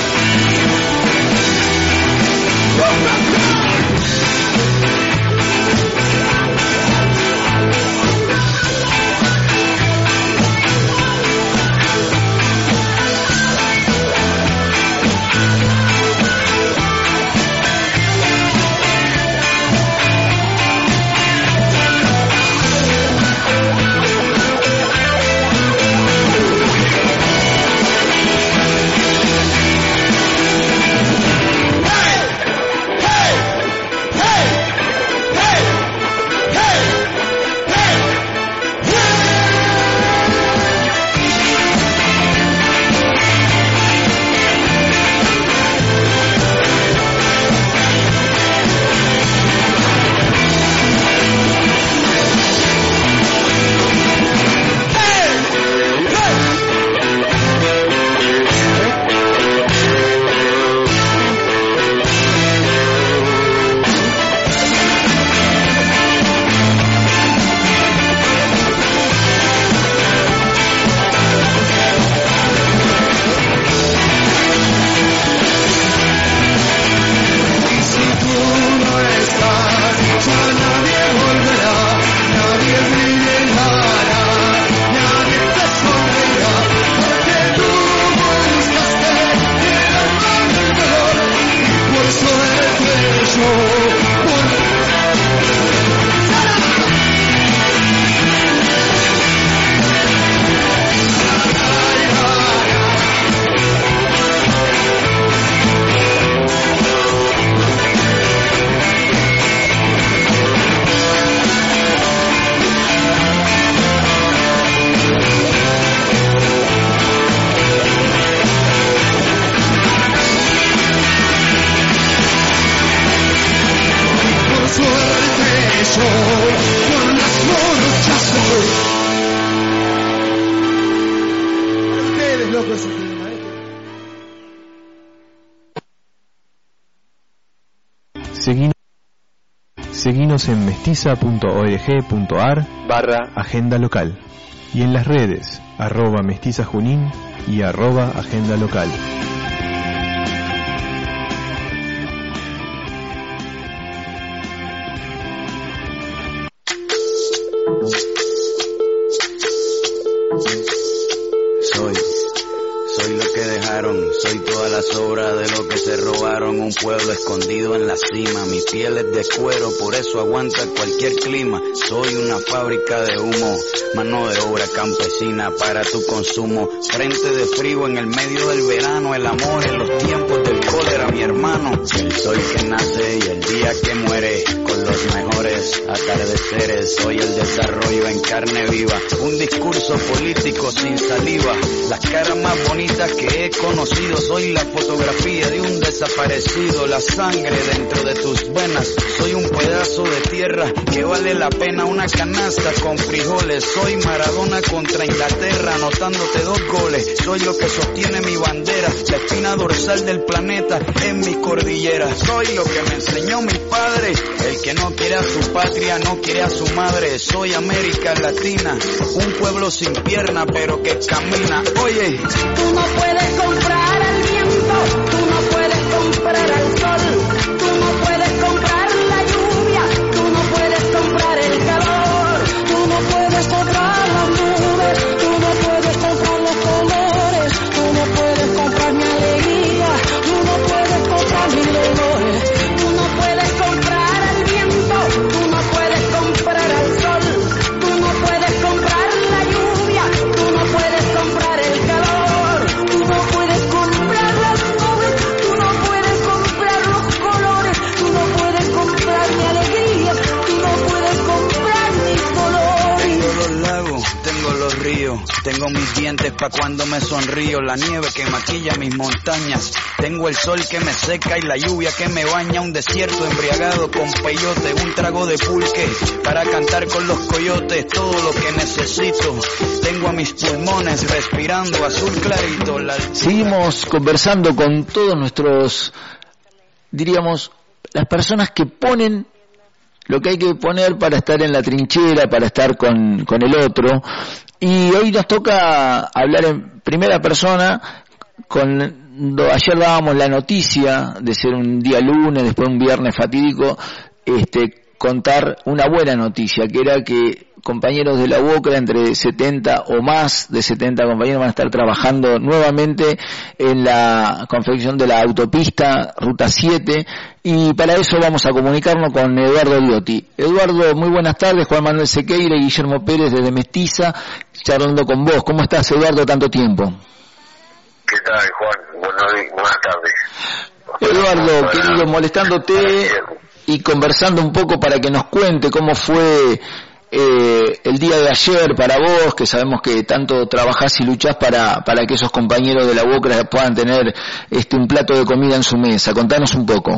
[SPEAKER 1] Seguinos en mestiza punto org punto ar barra agenda local y en las redes arroba mestizajunín y arroba agenda local.
[SPEAKER 2] Soy, soy lo que dejaron, soy toda la sobra de lo que se robaron, un pueblo escondido en la cima, mi piel es de cuero, por eso aguanta cualquier clima, soy una fábrica de humo, mano de obra campesina para tu consumo, frente de frío en el medio del verano, el amor en los tiempos del cólera, mi hermano, el sol que nace y el día que muere, con los mejores atardeceres, soy el desarrollo en carne viva, un discurso político sin saliva, las caras más bonitas que he conocido, soy la fotografía de un desaparecido, la sangre dentro de tus venas, soy un pedazo de tierra que vale la pena una canasta con frijoles, soy Maradona contra Inglaterra anotándote dos goles, soy lo que sostiene mi bandera, la espina dorsal del planeta en mi cordillera, soy lo que me enseñó mi padre, el que no quiere a su patria no quiere a su madre, soy América Latina, un pueblo sin pierna pero que camina, oye,
[SPEAKER 9] tú no puedes comprar al viento, tú no puedes comprar al sol, tú no puedes comprar la lluvia, tú no puedes comprar el calor, tú no puedes comprar las nubes, tú no puedes comprar los colores, tú no puedes comprar mi alegría, tú no puedes comprar mis dolores, tú no puedes comprar al viento, tú no puedes comprar al sol, tú no puedes comprar la lluvia, tú no puedes comprar el calor, tú no puedes comprar
[SPEAKER 2] Tengo mis dientes pa' cuando me sonrío, la nieve que maquilla mis montañas. Tengo el sol que me seca y la lluvia que me baña. Un desierto embriagado con peyote, un trago de pulque para cantar con los coyotes. Todo lo que necesito, tengo a mis pulmones respirando azul clarito. La...
[SPEAKER 3] Seguimos conversando con todos nuestros, diríamos, las personas que ponen lo que hay que poner para estar en la trinchera, para estar con, con el otro. Y hoy nos toca hablar en primera persona. Con, ayer dábamos la noticia de ser un día lunes, después un viernes fatídico, este, contar una buena noticia, que era que compañeros de la U O C R A, entre setenta o más de setenta compañeros, van a estar trabajando nuevamente en la confección de la autopista Ruta siete, y para eso vamos a comunicarnos con Eduardo Liotti. Eduardo, muy buenas tardes. Juan Manuel Sequeira y Guillermo Pérez desde Mestiza, charlando con vos. ¿Cómo estás, Eduardo, tanto tiempo?
[SPEAKER 10] ¿Qué tal, Juan? Buenos días, buenas tardes.
[SPEAKER 3] Eduardo, para... querido, molestándote y conversando un poco para que nos cuente cómo fue eh, el día de ayer para vos, que sabemos que tanto trabajás y luchás para para que esos compañeros de la U O C R A puedan tener este un plato de comida en su mesa. Contanos un poco.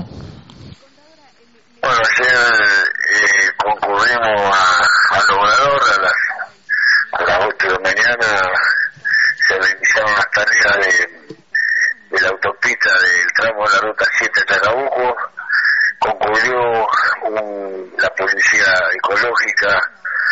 [SPEAKER 10] Bueno, ayer eh, concurrimos a, al Obrador a las, a las ocho de la mañana. Se realizaron las tareas de, de la autopista del tramo de la Ruta siete a Chacabuco. Concurrió un, la policía ecológica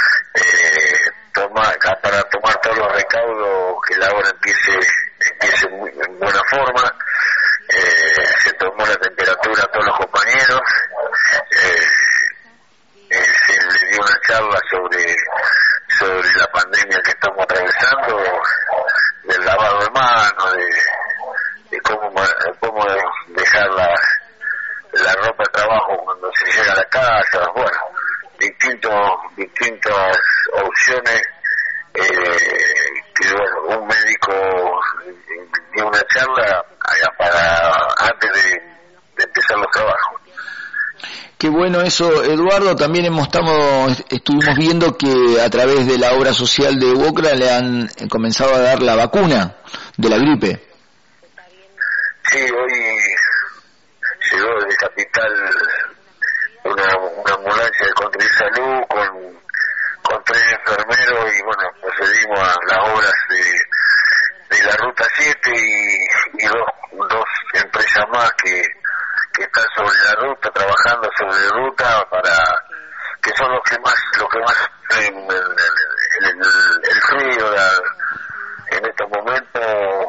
[SPEAKER 10] eh, toma, para tomar todos los recaudos, que la obra empiece, empiece muy, en buena forma. Eh, se tomó la temperatura a todos los compañeros. Eh, eh, se le dio una charla sobre sobre la pandemia que estamos atravesando, del lavado de manos, de, de cómo, cómo dejar la, la ropa de trabajo cuando se llega a la casa. Bueno, distintos, distintas opciones eh, que bueno, un médico dio una charla para antes de, de empezar los trabajos.
[SPEAKER 3] Qué bueno eso, Eduardo. También hemos estamos, estuvimos viendo que a través de la obra social de U O C R A le han comenzado a dar la vacuna de la gripe.
[SPEAKER 10] Sí, hoy llegó desde Capital una, una ambulancia de Control Salud con, con tres enfermeros y bueno, procedimos a las obras de, de la Ruta siete y, y dos, dos empresas más que que están sobre la ruta, trabajando sobre ruta, para que son los que más, los que más el, el, el, el frío la, en estos momentos,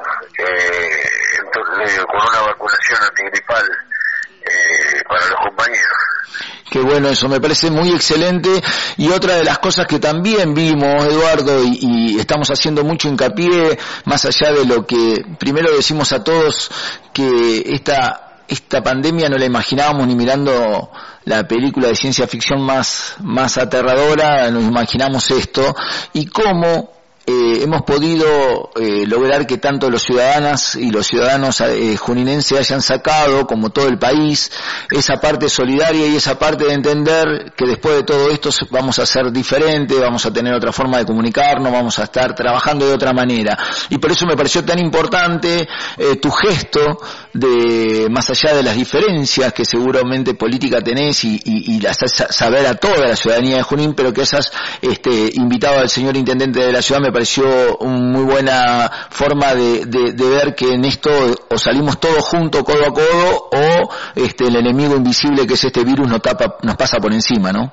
[SPEAKER 10] eh, entonces, con una vacunación antigripal eh, para los compañeros.
[SPEAKER 3] Qué bueno, eso me parece muy excelente. Y otra de las cosas que también vimos, Eduardo, y, y estamos haciendo mucho hincapié, más allá de lo que primero decimos a todos, que esta esta pandemia no la imaginábamos ni mirando la película de ciencia ficción más más aterradora, nos imaginamos esto, y cómo eh, hemos podido eh, lograr que tanto los ciudadanas y los ciudadanos eh, juninenses hayan sacado, como todo el país, esa parte solidaria y esa parte de entender que después de todo esto vamos a ser diferentes, vamos a tener otra forma de comunicarnos, vamos a estar trabajando de otra manera. Y por eso me pareció tan importante eh, tu gesto de, más allá de las diferencias que seguramente política tenés y, y, y las saber a toda la ciudadanía de Junín, pero que hayas este, invitado al señor intendente de la ciudad, me pareció una muy buena forma de, de, de ver que en esto o salimos todos juntos codo a codo o este el enemigo invisible que es este virus nos tapa, nos pasa por encima, ¿no?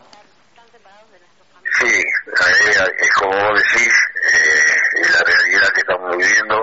[SPEAKER 10] Sí, es como vos decís, eh, es la realidad que estamos viviendo.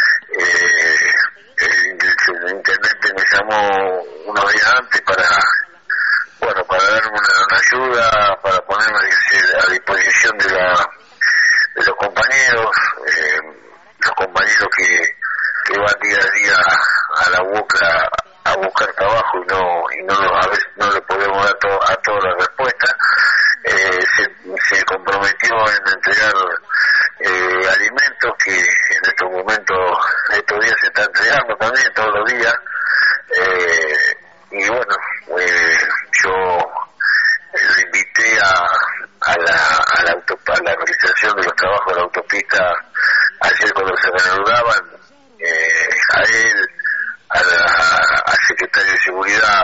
[SPEAKER 10] Eh, el, el intendente me llamó unos días antes para, bueno, para darme una, una ayuda, para ponerme a disposición de la de los compañeros, eh, los compañeros que, que van día a día a la U O C R A a buscar trabajo y no y no a veces no le podemos dar to, a todas las respuestas. Eh, se, se comprometió en entregar eh, alimentos que en estos momentos, estos días se está entregando también todos los días. Eh, y bueno, eh, yo le invité a a la a la, autopista, a la realización de los trabajos de la autopista se me anudaban, eh, a él, a la, al secretario de Seguridad,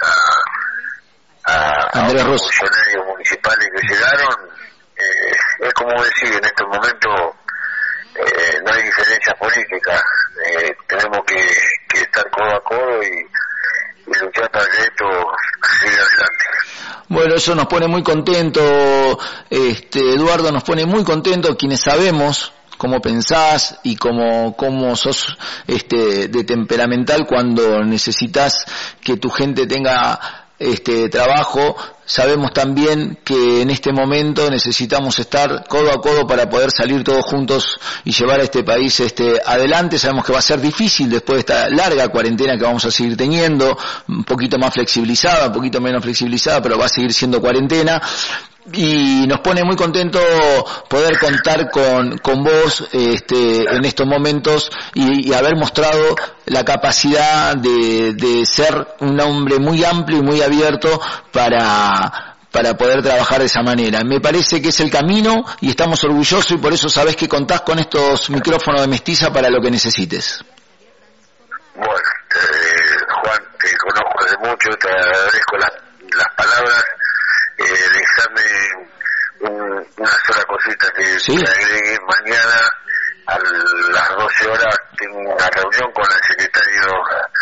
[SPEAKER 10] a, a, a otros funcionarios municipales que llegaron, eh, es como decir, en estos momentos eh, no hay diferencia política, eh, tenemos que, que estar codo a codo y, y luchar para que esto siga adelante.
[SPEAKER 3] Bueno, eso nos pone muy contento, este, Eduardo, nos pone muy contento quienes sabemos cómo pensás y cómo, cómo sos este, de temperamental cuando necesitas que tu gente tenga este trabajo. Sabemos también que en este momento necesitamos estar codo a codo para poder salir todos juntos y llevar a este país este adelante. Sabemos que va a ser difícil después de esta larga cuarentena que vamos a seguir teniendo, un poquito más flexibilizada, un poquito menos flexibilizada, pero va a seguir siendo cuarentena. Y nos pone muy contento poder contar con, con vos este, en estos momentos y, y haber mostrado la capacidad de, de ser un hombre muy amplio y muy abierto para, para poder trabajar de esa manera. Me parece que es el camino y estamos orgullosos y por eso sabés que contás con estos micrófonos de Mestiza para lo que necesites.
[SPEAKER 10] Bueno, eh, Juan, te conozco hace mucho, te agradezco la, las palabras. Eh, déjame un, una sola cosita que
[SPEAKER 3] ¿Sí?
[SPEAKER 10] te agregue. Mañana a las doce horas tengo una reunión con el secretario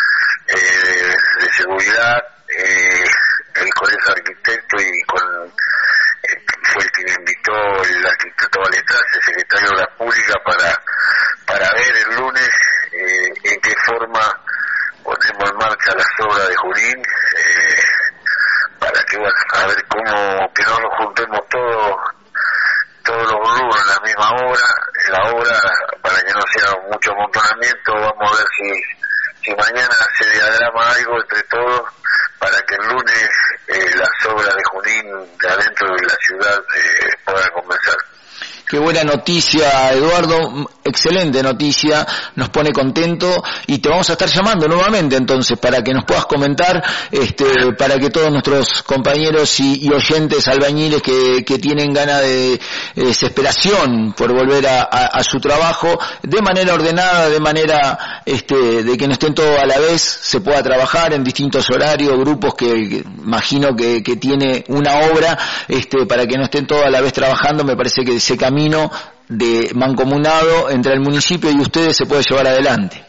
[SPEAKER 10] eh, de Seguridad, eh, el Colegio de Arquitectos y con eh, fue el que me invitó el arquitecto Balestras, el secretario de la Pública, para, para ver el lunes eh, en qué forma ponemos en marcha las obras de Junín, eh, para que, bueno, a ver cómo, que no nos juntemos todos, todos los rubros en la misma obra, en la obra, para que no sea mucho amontonamiento. Vamos a ver si, si mañana se diagrama algo entre todos, para que el lunes eh, las obras de Junín de adentro de la ciudad eh, puedan comenzar.
[SPEAKER 3] Qué buena noticia, Eduardo, excelente noticia, nos pone contento y te vamos a estar llamando nuevamente entonces para que nos puedas comentar, este, para que todos nuestros compañeros y, y oyentes albañiles que, que tienen ganas de eh, desesperación por volver a, a, a su trabajo, de manera ordenada, de manera este, de que no estén todos a la vez, se pueda trabajar en distintos horarios, grupos que, que imagino que, que tiene una obra, este, para que no estén todos a la vez trabajando. Me parece que ese camino de mancomunado entre el municipio y ustedes se puede llevar adelante.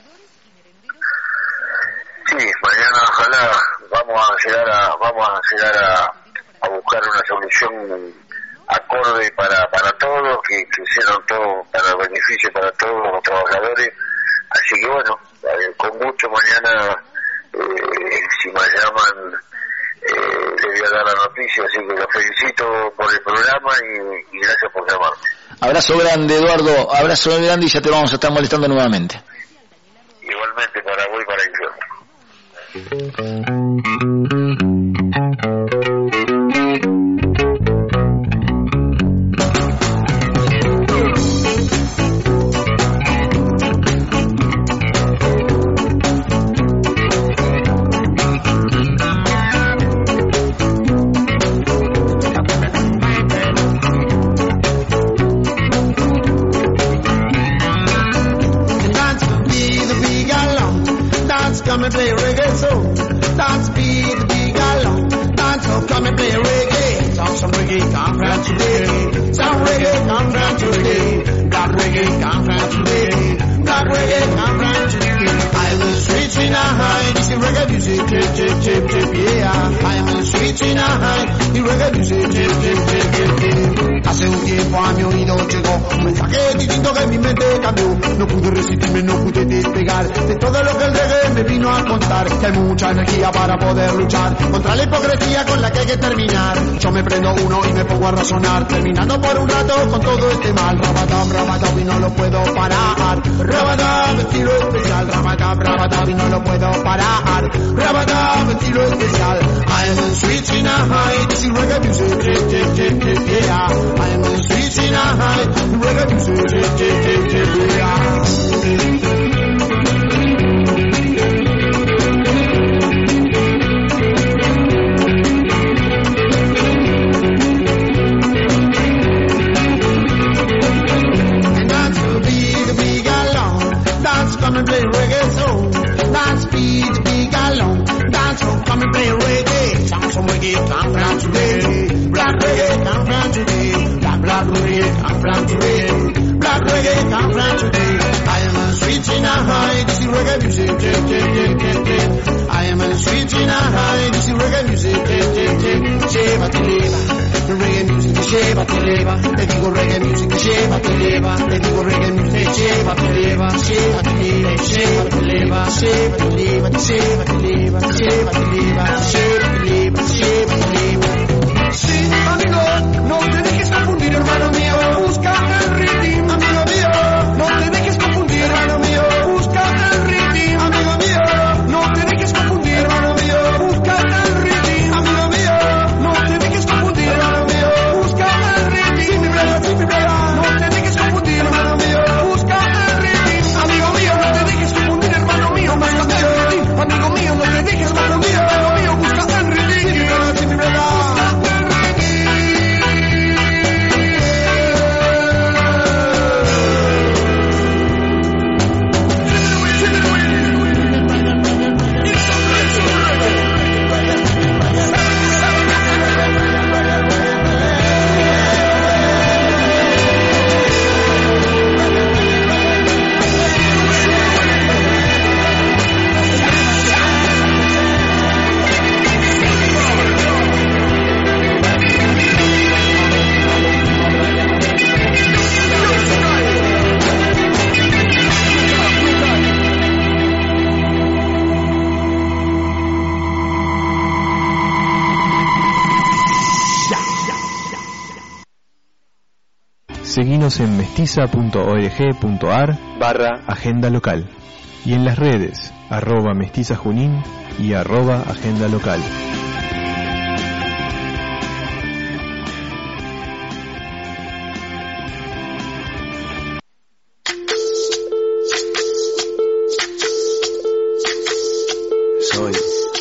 [SPEAKER 10] Sí, mañana ojalá vamos a llegar a vamos a llegar a, a buscar una solución acorde para para todos, que, que hicieron todo para el beneficio para todos los trabajadores. Así que bueno, eh, con mucho mañana eh, si me llaman eh, les voy a dar la noticia, así que los felicito por el programa y, y gracias por llamarme.
[SPEAKER 3] Abrazo grande, Eduardo, abrazo grande y ya te vamos a estar molestando nuevamente.
[SPEAKER 10] Igualmente para vos y para Guillermo.
[SPEAKER 8] Come and play reggae soul. Dance beat the big along. Dance so come and play reggae. Sound some reggae, come round today. Sound reggae, come round today. Got reggae, come round today. Got reggae, come round today. I will switch in a high. This is reggae music, chip, chip, chip, chip, yeah. I will switch in a high. The reggae music, chip, chip, chip, chip, chip. Hace un tiempo a mi oído llegó un mensaje distinto que mi mente cambió. No pude resistirme, no pude despegar de todo lo que el reggae me vino a contar. Que hay mucha energía para poder luchar contra la hipocresía con la que hay que terminar. Yo me prendo uno y me pongo a razonar, terminando por un rato con todo este mal. Rabatab, rabatab y no lo puedo parar. Rabatab, estilo especial. Rabatab, rabatab y no lo puedo parar. Rabatab, estilo especial. I am switching a high. This is reggae music, chip, chip, chip, chip, yeah. I am switching a high. Reggae music, chip, chip, chip, chip, yeah. And not to be the big alone. come from today. Black reggae come from today. I am a sweet in a high, this is reggae music. Take, take, take, take, take. I am a sweet in a high, this is reggae music. Take, take, take. Sheva te leva. Reggae music, lleva, te leva, te digo reggae music, lleva, te leva, te digo reggae music, lleva, te leva, lleva, te leva, lleva, te leva, lleva, te leva, lleva, te leva, lleva, te leva, lleva, te leva, lleva, te leva. Sí, amigo, no te dejes confundir, hermano mío, busca el ritmo, amigo mío, no te dejes confundir, hermano mío, busca el ritmo, amigo mío, no te dejes confundir, hermano mío, busca el ritmo, amigo mío, no te dejes confundir, hermano mío, busca el ritmo, no te dejes confundir, hermano mío, busca el ritmo, amigo mío, no te dejes confundir, hermano mío, busca el ritmo, amigo mío, no te dejes confundir, hermano mío, busca el ritmo.
[SPEAKER 1] Seguinos en mestiza.org.ar barra agenda local y en las redes arroba mestiza junín y arroba agenda local.
[SPEAKER 2] Soy,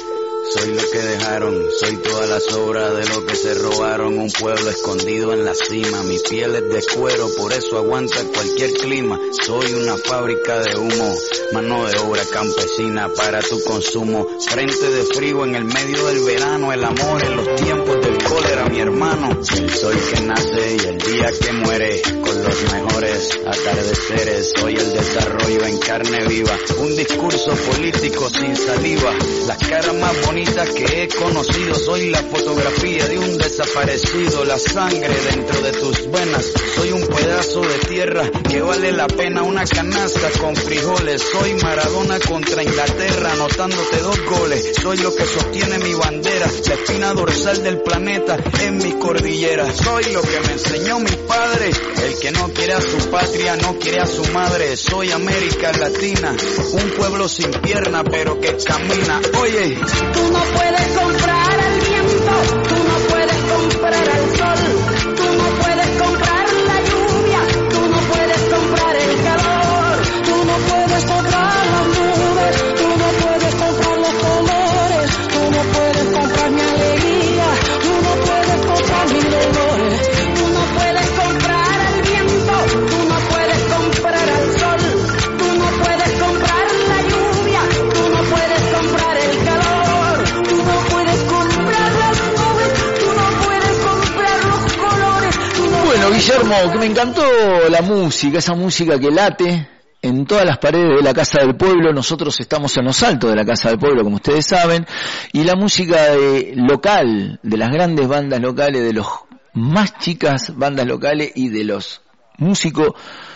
[SPEAKER 2] soy lo que dejaron, soy toda la sobra de lo que se robaron, un pueblo escondido en la cima, mi piel es de cuero, por eso aguanta cualquier clima, soy una fábrica de humo, mano de obra campesina para tu consumo, frente de frío en el medio del verano, el amor en los tiempos del cólera, mi hermano, el sol que nace y el día que muere, con los mejores atardeceres, soy el desarrollo en carne viva, un discurso político sin saliva, las caras más bonitas que he conocido, soy la fotografía de un desaparecido, la sangre dentro de tus venas, soy un pedazo de tierra que vale la pena una canasta con frijoles, soy Maradona contra Inglaterra anotándote dos goles, soy lo que sostiene mi bandera, la espina dorsal del planeta en mi cordillera, soy lo que me enseñó mi padre, el que no quiere a su patria no quiere a su madre, soy América Latina, un pueblo sin pierna pero que camina, oye,
[SPEAKER 9] tú no puedes comprar al viento, tú no puedes comprar al sol, tú no puedes comprar la lluvia, tú no puedes comprar el calor, tú no puedes comprar las nubes, tú no puedes comprar los colores, tú no puedes comprar mi alegría, tú no puedes comprar mis dolores, tú no puedes comprar al viento, tú no puedes comprar al sol, tú no puedes comprar la lluvia, tú no puedes comprar el calor, tú no puedes comprar las nubes, tú no puedes comprar los colores, tú no
[SPEAKER 3] Bueno,
[SPEAKER 9] puedes
[SPEAKER 3] Guillermo,
[SPEAKER 9] comprar-
[SPEAKER 3] que me encantó la música, esa música que late en todas las paredes de la Casa del Pueblo. Nosotros estamos en los altos de la Casa del Pueblo, como ustedes saben, y la música de, local, de las grandes bandas locales, de los más chicas bandas locales y de los músicos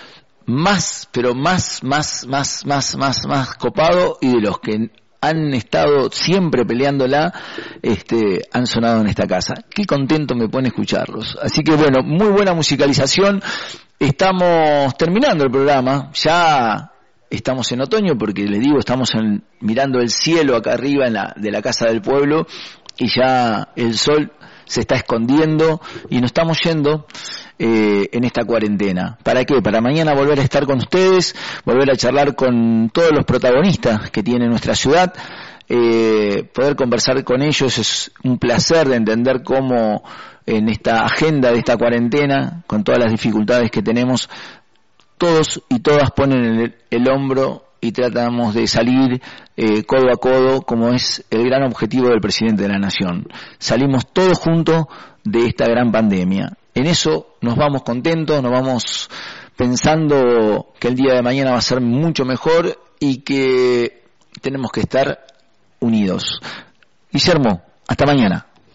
[SPEAKER 3] más, pero más, más, más, más, más, más copados y de los que han estado siempre peleándola, este, han sonado en esta casa. Qué contento me pone escucharlos. Así que bueno, muy buena musicalización. Estamos terminando el programa, ya estamos en otoño porque les digo, estamos en, mirando el cielo acá arriba en la, de la Casa del Pueblo y ya el sol se está escondiendo y nos estamos yendo eh, en esta cuarentena. ¿Para qué? Para mañana volver a estar con ustedes, volver a charlar con todos los protagonistas que tiene nuestra ciudad, eh, poder conversar con ellos. Es un placer de entender cómo en esta agenda de esta cuarentena, con todas las dificultades que tenemos, todos y todas ponen el, el hombro y tratamos de salir eh, codo a codo, como es el gran objetivo del presidente de la Nación. Salimos todos juntos de esta gran pandemia. en eso nos vamos contentos, nos vamos pensando que el día de mañana va a ser mucho mejor y que tenemos que estar unidos. Guillermo, hasta mañana.